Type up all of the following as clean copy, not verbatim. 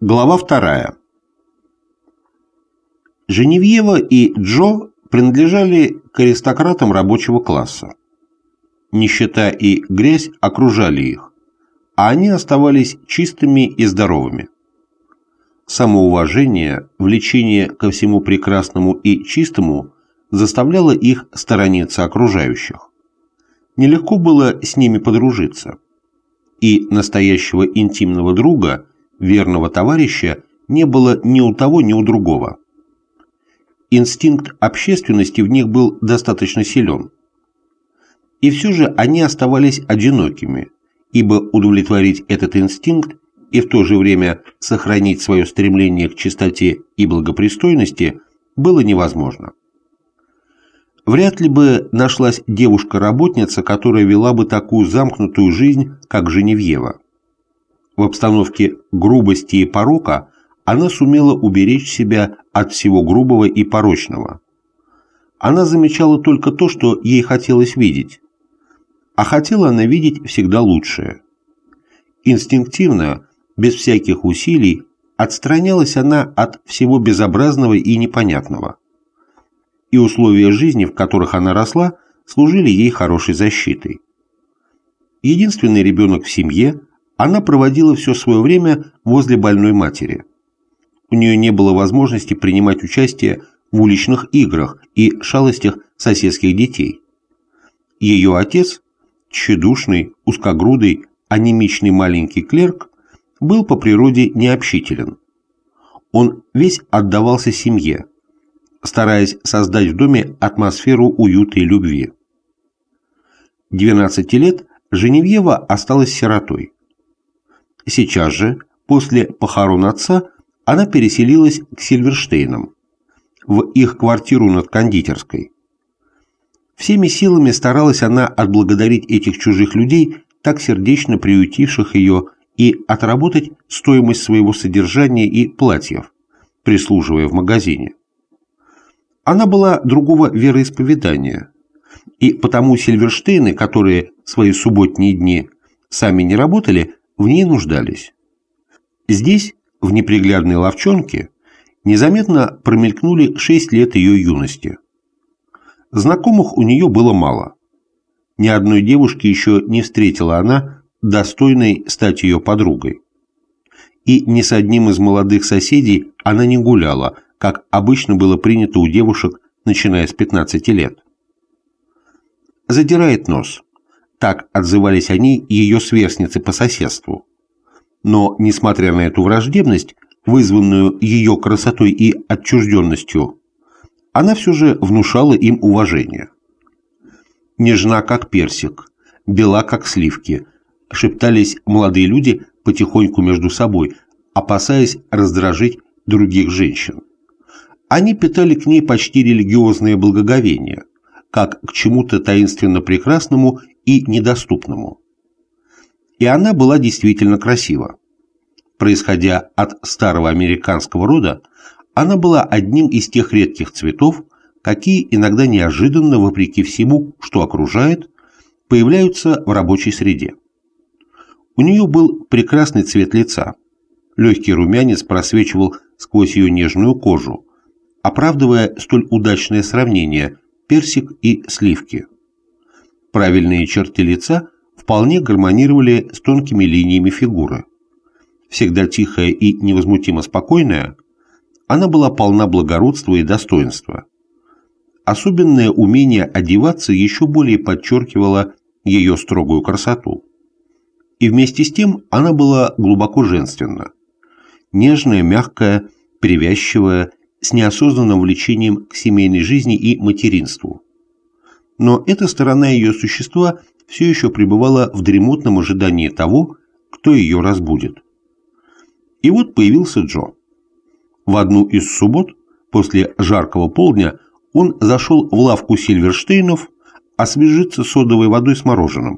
Глава 2. Женевьева и Джо принадлежали к аристократам рабочего класса. Нищета и грязь окружали их, а они оставались чистыми и здоровыми. Самоуважение, влечение ко всему прекрасному и чистому заставляло их сторониться окружающих. Нелегко было с ними подружиться. И настоящего интимного друга, верного товарища, не было ни у того, ни у другого. Инстинкт общественности в них был достаточно силен. И все же они оставались одинокими, ибо удовлетворить этот инстинкт и в то же время сохранить свое стремление к чистоте и благопристойности было невозможно. Вряд ли бы нашлась девушка-работница, которая вела бы такую замкнутую жизнь, как Женевьева. В обстановке грубости и порока она сумела уберечь себя от всего грубого и порочного. Она замечала только то, что ей хотелось видеть, а хотела она видеть всегда лучшее. Инстинктивно, без всяких усилий, отстранялась она от всего безобразного и непонятного. И условия жизни, в которых она росла, служили ей хорошей защитой. Единственный ребенок в семье, она проводила все свое время возле больной матери. У нее не было возможности принимать участие в уличных играх и шалостях соседских детей. Ее отец, тщедушный, узкогрудый, анемичный маленький клерк, был по природе необщителен. Он весь отдавался семье, стараясь создать в доме атмосферу уюта и любви. 12 лет Женевьева осталась сиротой. Сейчас же, после похорон отца, она переселилась к Сильверштейнам, в их квартиру над кондитерской. Всеми силами старалась она отблагодарить этих чужих людей, так сердечно приютивших ее, и отработать стоимость своего содержания и платьев, прислуживая в магазине. Она была другого вероисповедания, и потому Сильверштейны, которые в свои субботние дни сами не работали, в ней нуждались. Здесь, в неприглядной лавчонке, незаметно промелькнули 6 лет ее юности. Знакомых у нее было мало. Ни одной девушки еще не встретила она, достойной стать ее подругой. И ни с одним из молодых соседей она не гуляла, как обычно было принято у девушек, начиная с 15 лет. «Задирает нос», так отзывались они ее сверстницы по соседству. Но, несмотря на эту враждебность, вызванную ее красотой и отчужденностью, она все же внушала им уважение. «Нежна, как персик, бела, как сливки», шептались молодые люди потихоньку между собой, опасаясь раздражить других женщин. Они питали к ней почти религиозное благоговение, как к чему-то таинственно прекрасному и недоступному. И она была действительно красива. Происходя от старого американского рода, она была одним из тех редких цветов, какие иногда неожиданно, вопреки всему, что окружает, появляются в рабочей среде. У нее был прекрасный цвет лица. Легкий румянец просвечивал сквозь ее нежную кожу, оправдывая столь удачное сравнение персик и сливки. Правильные черты лица вполне гармонировали с тонкими линиями фигуры. Всегда тихая и невозмутимо спокойная, она была полна благородства и достоинства. Особенное умение одеваться еще более подчеркивало ее строгую красоту. И вместе с тем она была глубоко женственна. Нежная, мягкая, привязчивая, с неосознанным влечением к семейной жизни и материнству. Но эта сторона ее существа все еще пребывала в дремотном ожидании того, кто ее разбудит. И вот появился Джо. В одну из суббот, после жаркого полдня, он зашел в лавку Сильверштейнов освежиться содовой водой с мороженым.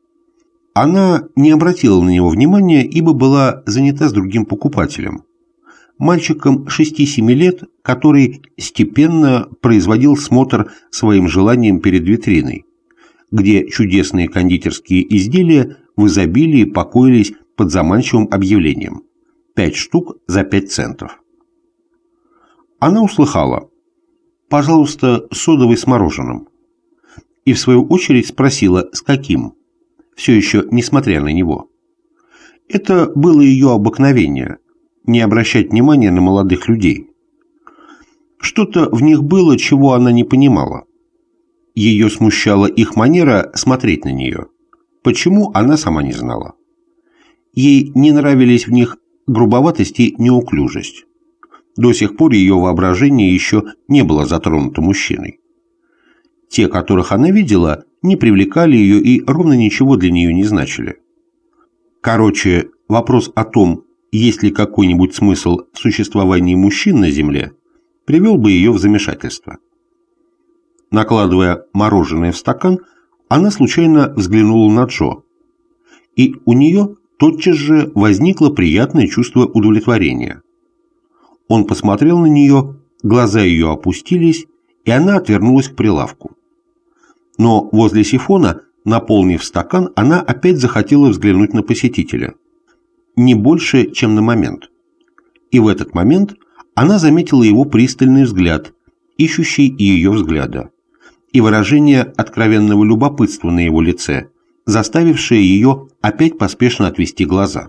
Она не обратила на него внимания, ибо была занята с другим покупателем, мальчиком 6-7 лет, который степенно производил смотр своим желанием перед витриной, где чудесные кондитерские изделия в изобилии покоились под заманчивым объявлением: 5 штук за 5 центов. Она услыхала: «Пожалуйста, содовый с мороженым», и в свою очередь спросила, с каким, все еще несмотря на него. Это было ее обыкновение – не обращать внимания на молодых людей. Что-то в них было, чего она не понимала. Ее смущала их манера смотреть на нее. Почему, она сама не знала. Ей не нравились в них грубоватость и неуклюжесть. До сих пор ее воображение еще не было затронуто мужчиной. Те, которых она видела, не привлекали ее и ровно ничего для нее не значили. Короче, вопрос о том, есть ли какой-нибудь смысл в существовании мужчин на Земле, привел бы ее в замешательство. Накладывая мороженое в стакан, она случайно взглянула на Джо, и у нее тотчас же возникло приятное чувство удовлетворения. Он посмотрел на нее, глаза ее опустились, и она отвернулась к прилавку. Но возле сифона, наполнив стакан, она опять захотела взглянуть на посетителя. Не больше, чем на момент. И в этот момент она заметила его пристальный взгляд, ищущий ее взгляда, и выражение откровенного любопытства на его лице, заставившее ее опять поспешно отвести глаза.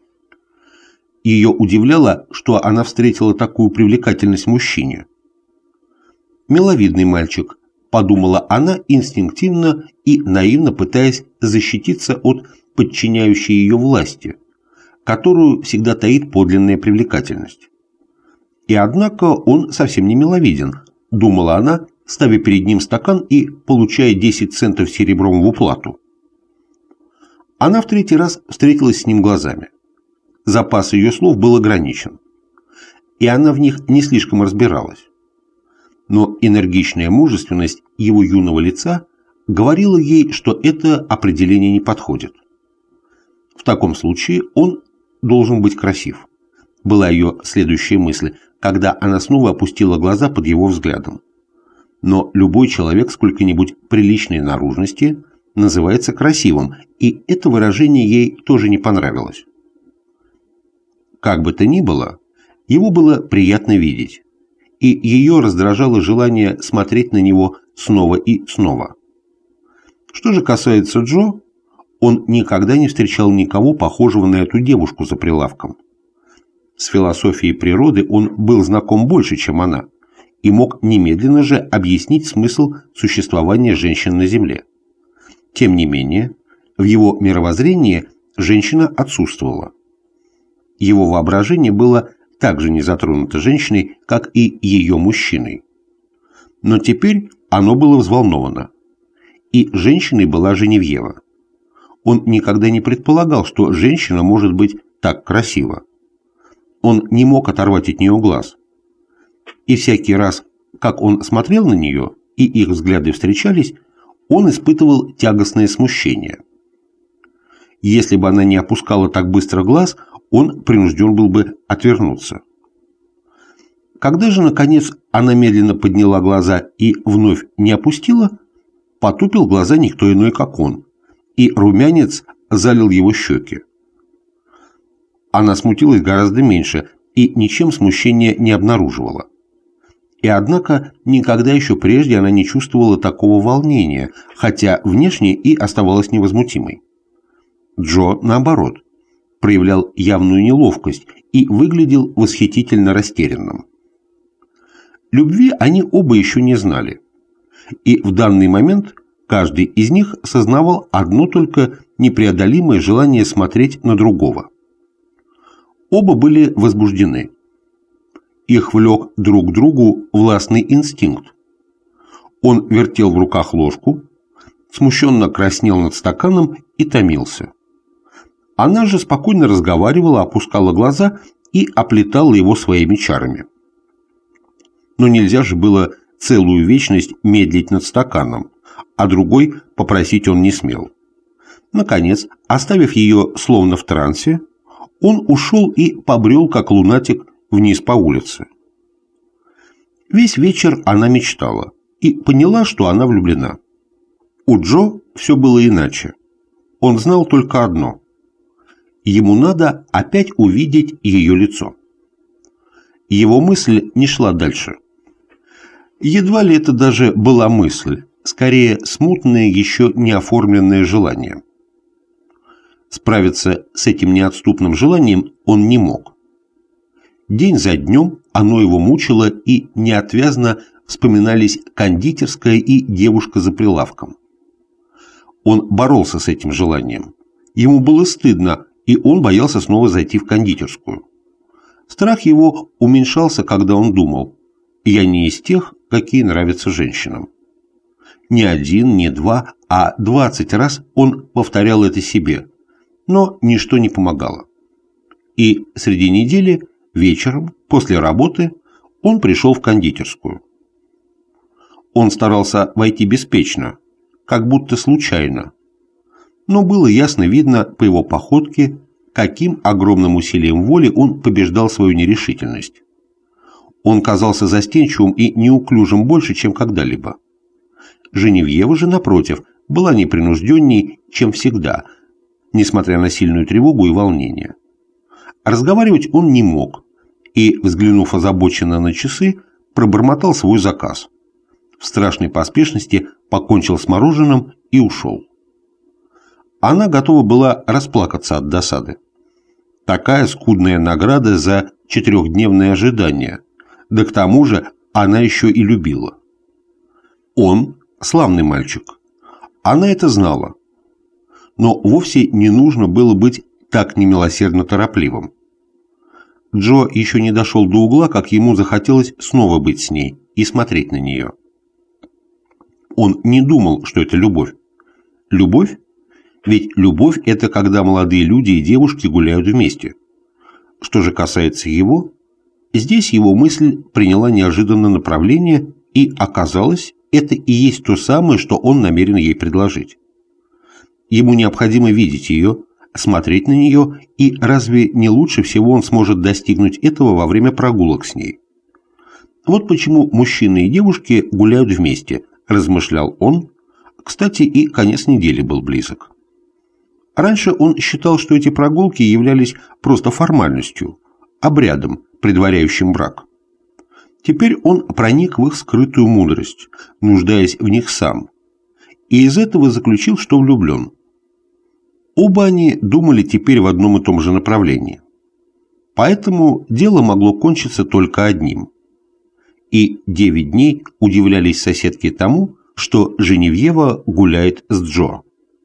Ее удивляло, что она встретила такую привлекательность в мужчине. «Миловидный мальчик», — подумала она инстинктивно и наивно пытаясь защититься от подчиняющей ее власти, которую всегда таит подлинная привлекательность. И однако он совсем не миловиден, думала она, ставя перед ним стакан и получая 10 центов серебром в уплату. Она в третий раз встретилась с ним глазами. Запас ее слов был ограничен, и она в них не слишком разбиралась. Но энергичная мужественность его юного лица говорила ей, что это определение не подходит. В таком случае он должен быть красив, была ее следующая мысль, когда она снова опустила глаза под его взглядом. Но любой человек сколько-нибудь приличной наружности называется красивым, и это выражение ей тоже не понравилось. Как бы то ни было, его было приятно видеть, и ее раздражало желание смотреть на него снова и снова. Что же касается Джо, он никогда не встречал никого похожего на эту девушку за прилавком. С философией природы он был знаком больше, чем она, и мог немедленно же объяснить смысл существования женщин на Земле. Тем не менее, в его мировоззрении женщина отсутствовала. Его воображение было так же не затронуто женщиной, как и ее мужчиной. Но теперь оно было взволновано. И женщиной была Женевьева. Он никогда не предполагал, что женщина может быть так красива. Он не мог оторвать от нее глаз. И всякий раз, как он смотрел на нее, и их взгляды встречались, он испытывал тягостное смущение. Если бы она не опускала так быстро глаз, он принужден был бы отвернуться. Когда же, наконец, она медленно подняла глаза и вновь не опустила, потупил глаза никто иной, как он, и румянец залил его щеки. Она смутилась гораздо меньше и ничем смущения не обнаруживала. И однако никогда еще прежде она не чувствовала такого волнения, хотя внешне и оставалась невозмутимой. Джо, наоборот, проявлял явную неловкость и выглядел восхитительно растерянным. Любви они оба еще не знали, и в данный момент каждый из них сознавал одно только непреодолимое желание смотреть на другого. Оба были возбуждены. Их влек друг к другу властный инстинкт. Он вертел в руках ложку, смущенно краснел над стаканом и томился. Она же спокойно разговаривала, опускала глаза и оплетала его своими чарами. Но нельзя же было целую вечность медлить над стаканом, а другой попросить он не смел. Наконец, оставив ее словно в трансе, он ушел и побрел, как лунатик, вниз по улице. Весь вечер она мечтала и поняла, что она влюблена. У Джо все было иначе. Он знал только одно. Ему надо опять увидеть ее лицо. Его мысль не шла дальше. Едва ли это даже была мысль, скорее смутное, еще не оформленное желание. Справиться с этим неотступным желанием он не мог. День за днем оно его мучило, и неотвязно вспоминались кондитерская и девушка за прилавком. Он боролся с этим желанием. Ему было стыдно, и он боялся снова зайти в кондитерскую. Страх его уменьшался, когда он думал: «Я не из тех, какие нравятся женщинам». Не один, не два, а 20 раз он повторял это себе, но ничто не помогало. И среди недели, вечером, после работы, он пришел в кондитерскую. Он старался войти беспечно, как будто случайно, но было ясно видно по его походке, каким огромным усилием воли он побеждал свою нерешительность. Он казался застенчивым и неуклюжим больше, чем когда-либо. Женевьева же, напротив, была непринужденней, чем всегда, несмотря на сильную тревогу и волнение. Разговаривать он не мог, и, взглянув озабоченно на часы, пробормотал свой заказ. В страшной поспешности покончил с мороженым и ушел. Она готова была расплакаться от досады. Такая скудная награда за 4-дневное ожидание, да к тому же она еще и любила. Он славный мальчик. Она это знала. Но вовсе не нужно было быть так немилосердно торопливым. Джо еще не дошел до угла, как ему захотелось снова быть с ней и смотреть на нее. Он не думал, что это любовь. Любовь? Ведь любовь – это когда молодые люди и девушки гуляют вместе. Что же касается его, здесь его мысль приняла неожиданное направление, и оказалось, это и есть то самое, что он намерен ей предложить. Ему необходимо видеть ее, смотреть на нее, и разве не лучше всего он сможет достигнуть этого во время прогулок с ней? Вот почему мужчины и девушки гуляют вместе, размышлял он. Кстати, и конец недели был близок. Раньше он считал, что эти прогулки являлись просто формальностью, обрядом, предваряющим брак. Теперь он проник в их скрытую мудрость, нуждаясь в них сам, и из этого заключил, что влюблен. Оба они думали теперь в одном и том же направлении. Поэтому дело могло кончиться только одним. И 9 дней удивлялись соседки тому, что Женевьева гуляет с Джо.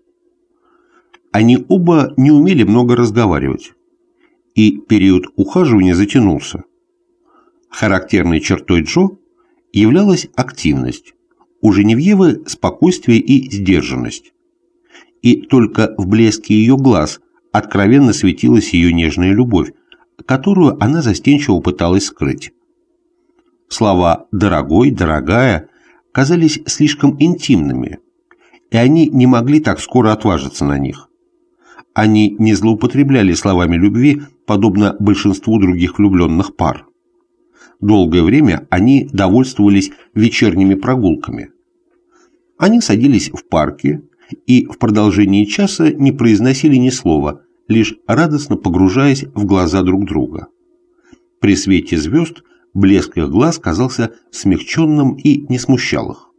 Они оба не умели много разговаривать, и период ухаживания затянулся. Характерной чертой Джо являлась активность, у Женевьевы спокойствие и сдержанность. И только в блеске ее глаз откровенно светилась ее нежная любовь, которую она застенчиво пыталась скрыть. Слова «дорогой», «дорогая» казались слишком интимными, и они не могли так скоро отважиться на них. Они не злоупотребляли словами любви, подобно большинству других влюбленных пар. Долгое время они довольствовались вечерними прогулками. Они садились в парке и в продолжении часа не произносили ни слова, лишь радостно погружаясь в глаза друг друга. При свете звезд блеск их глаз казался смягченным и не смущал их.